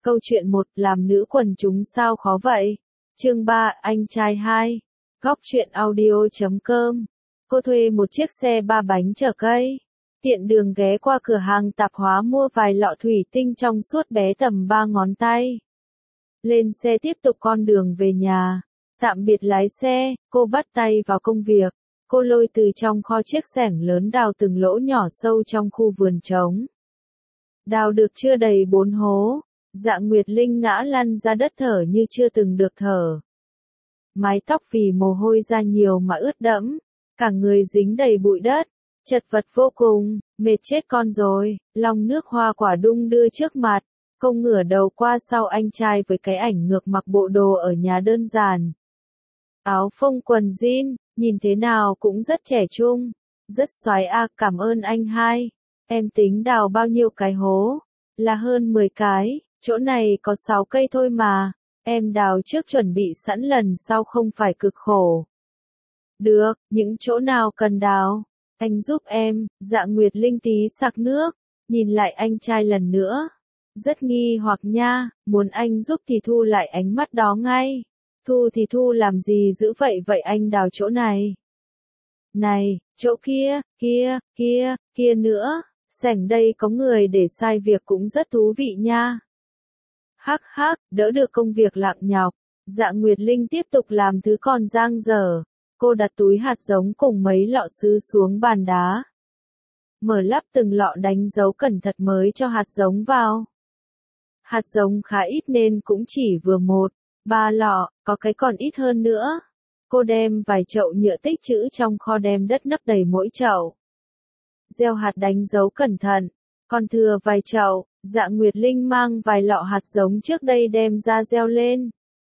Câu chuyện 1, làm nữ quần chúng sao khó vậy? Chương 3, anh trai 2. Góc truyện audio.com. Cô thuê một chiếc xe 3 bánh chở cây. Tiện đường ghé qua cửa hàng tạp hóa mua vài lọ thủy tinh trong suốt bé tầm 3 ngón tay. Lên xe tiếp tục con đường về nhà. Tạm biệt lái xe, cô bắt tay vào công việc. Cô lôi từ trong kho chiếc xẻng lớn đào từng lỗ nhỏ sâu trong khu vườn trống. Đào được chưa đầy 4 hố. Dạ Nguyệt Linh ngã lăn ra đất thở như chưa từng được thở. Mái tóc vì mồ hôi ra nhiều mà ướt đẫm, cả người dính đầy bụi đất, chật vật vô cùng, mệt chết con rồi. Long nước hoa quả đung đưa trước mặt, cô ngửa đầu qua sau anh trai với cái ảnh ngược mặc bộ đồ ở nhà đơn giản. Áo phông quần jean, nhìn thế nào cũng rất trẻ trung, rất xoái a, cảm ơn anh hai. Em tính đào bao nhiêu cái hố? Là hơn 10 cái. Chỗ này có 6 cây thôi mà, em đào trước chuẩn bị sẵn lần sau không phải cực khổ. Được, những chỗ nào cần đào, anh giúp em. Dạ Nguyệt Linh tí sặc nước, nhìn lại anh trai lần nữa. Rất nghi hoặc nha, muốn anh giúp thì thu lại ánh mắt đó ngay. Thu thì thu làm gì dữ vậy anh đào chỗ này. Này, chỗ kia, kia nữa, sảnh đây có người để sai việc cũng rất thú vị nha. Hắc hắc, đỡ được công việc lặng nhọc. Dạ Nguyệt Linh tiếp tục làm thứ còn dang dở. Cô đặt túi hạt giống cùng mấy lọ sứ xuống bàn đá. Mở lắp từng lọ đánh dấu cẩn thận mới cho hạt giống vào. Hạt giống khá ít nên cũng chỉ vừa 1-3 lọ, có cái còn ít hơn nữa. Cô đem vài chậu nhựa tích trữ trong kho đem đất nấp đầy mỗi chậu. Gieo hạt đánh dấu cẩn thận, còn thừa vài chậu. Dạ Nguyệt Linh mang vài lọ hạt giống trước đây đem ra gieo lên.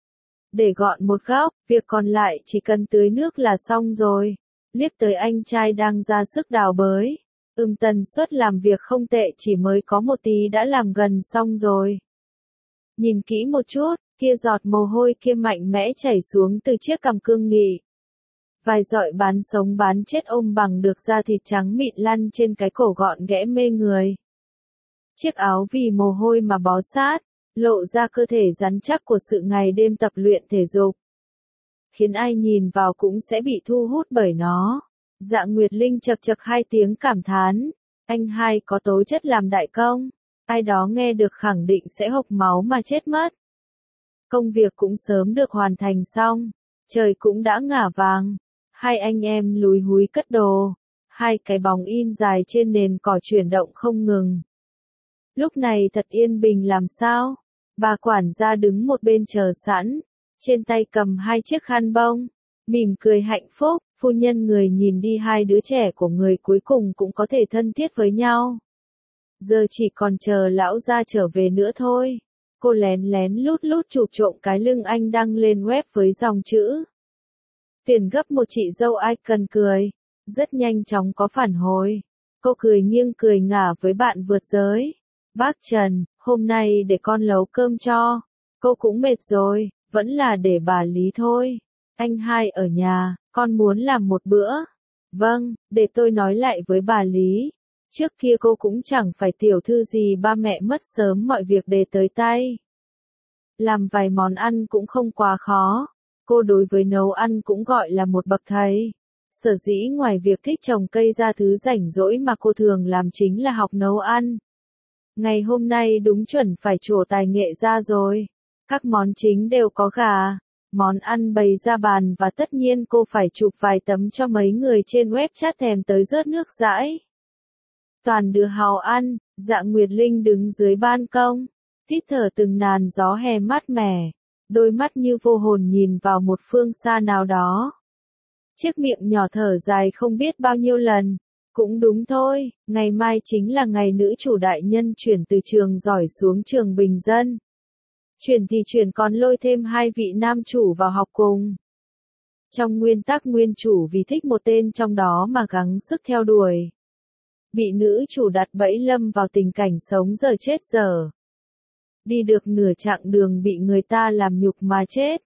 Để gọn một góc, việc còn lại chỉ cần tưới nước là xong rồi. Liếc tới anh trai đang ra sức đào bới. Tần suất làm việc không tệ, chỉ mới có một tí đã làm gần xong rồi. Nhìn kỹ một chút, kia giọt mồ hôi kia mạnh mẽ chảy xuống từ chiếc cằm cương nghị. Vài dọi bán sống bán chết ôm bằng được da thịt trắng mịn lăn trên cái cổ gọn ghẽ mê người. Chiếc áo vì mồ hôi mà bó sát, lộ ra cơ thể rắn chắc của sự ngày đêm tập luyện thể dục. Khiến ai nhìn vào cũng sẽ bị thu hút bởi nó. Dạ Nguyệt Linh chật chật 2 tiếng cảm thán. Anh hai có tố chất làm đại công. Ai đó nghe được khẳng định sẽ hộc máu mà chết mất. Công việc cũng sớm được hoàn thành xong. Trời cũng đã ngả vàng. 2 anh em lúi húi cất đồ. 2 cái bóng in dài trên nền cỏ chuyển động không ngừng. Lúc này thật yên bình làm sao? Bà quản gia đứng một bên chờ sẵn, trên tay cầm 2 chiếc khăn bông, mỉm cười hạnh phúc. Phu nhân người nhìn đi 2 đứa trẻ của người cuối cùng cũng có thể thân thiết với nhau. Giờ chỉ còn chờ lão gia trở về nữa thôi. Cô lén lén lút lút chụp trộm cái lưng anh đăng lên web với dòng chữ. Tiền gấp một chị dâu ai cần cười. Rất nhanh chóng có phản hồi. Cô cười nghiêng cười ngả với bạn vượt giới. Bác Trần, hôm nay để con nấu cơm cho. Cô cũng mệt rồi, vẫn là để bà Lý thôi. Anh hai ở nhà, con muốn làm một bữa. Vâng, để tôi nói lại với bà Lý. Trước kia cô cũng chẳng phải tiểu thư gì, ba mẹ mất sớm mọi việc để tới tay. Làm vài món ăn cũng không quá khó. Cô đối với nấu ăn cũng gọi là một bậc thầy. Sở dĩ ngoài việc thích trồng cây ra, thứ rảnh rỗi mà cô thường làm chính là học nấu ăn. Ngày hôm nay đúng chuẩn phải trổ tài nghệ ra rồi. Các món chính đều có gà. Món ăn bày ra bàn và tất nhiên cô phải chụp vài tấm cho mấy người trên web chat thèm tới rớt nước dãi. Toàn đứa hào ăn. Dạ Nguyệt Linh đứng dưới ban công, hít thở từng làn gió hè mát mẻ. Đôi mắt như vô hồn nhìn vào một phương xa nào đó. Chiếc miệng nhỏ thở dài không biết bao nhiêu lần. Cũng đúng thôi, ngày mai chính là ngày nữ chủ đại nhân chuyển từ trường giỏi xuống trường bình dân. Chuyển thì chuyển, còn lôi thêm 2 vị nam chủ vào học cùng. Trong nguyên tắc nguyên chủ vì thích một tên trong đó mà gắng sức theo đuổi. Bị nữ chủ đặt bẫy lâm vào tình cảnh sống giờ chết dở. Đi được nửa chặng đường bị người ta làm nhục mà chết.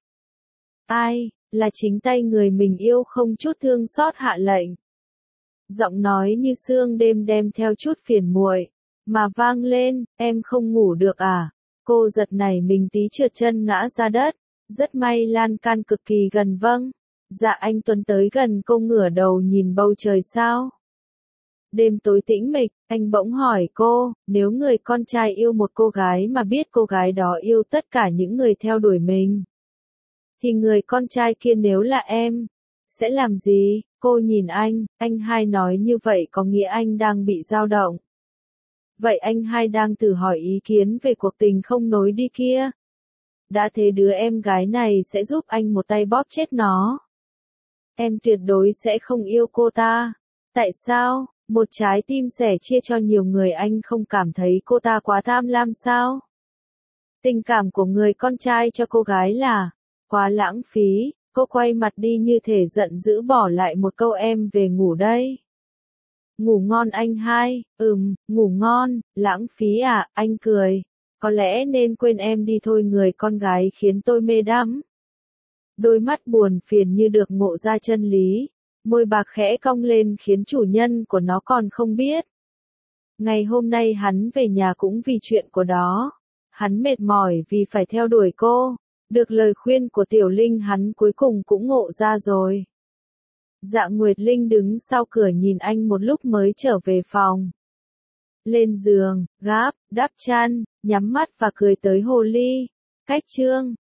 Ai, là chính tay người mình yêu không chút thương xót hạ lệnh. Giọng nói như sương đêm đem theo chút phiền muội mà vang lên, em không ngủ được à? Cô giật nảy mình tí trượt chân ngã ra đất. Rất may lan can cực kỳ gần vâng. Dạ anh Tuấn tới gần cô ngửa đầu nhìn bầu trời sao. Đêm tối tĩnh mịch, anh bỗng hỏi cô, nếu người con trai yêu một cô gái mà biết cô gái đó yêu tất cả những người theo đuổi mình, thì người con trai kia nếu là em, sẽ làm gì? Cô nhìn anh hai nói như vậy có nghĩa anh đang bị dao động. Vậy anh hai đang thử hỏi ý kiến về cuộc tình không nối đi kia. Đã thế đứa em gái này sẽ giúp anh một tay bóp chết nó. Em tuyệt đối sẽ không yêu cô ta. Tại sao? Một trái tim sẻ chia cho nhiều người anh không cảm thấy cô ta quá tham lam sao? Tình cảm của người con trai cho cô gái là quá lãng phí. Cô quay mặt đi như thể giận dữ bỏ lại một câu em về ngủ đây. Ngủ ngon anh hai, ngủ ngon, lãng phí à, anh cười. Có lẽ nên quên em đi thôi người con gái khiến tôi mê đắm. Đôi mắt buồn phiền như được ngộ ra chân lý. Môi bạc khẽ cong lên khiến chủ nhân của nó còn không biết. Ngày hôm nay hắn về nhà cũng vì chuyện của đó. Hắn mệt mỏi vì phải theo đuổi cô. Được lời khuyên của Tiểu Linh hắn cuối cùng cũng ngộ ra rồi. Dạ Nguyệt Linh đứng sau cửa nhìn anh một lúc mới trở về phòng. Lên giường, gáp, đắp chăn, nhắm mắt và cười tới hồ ly. Cách chương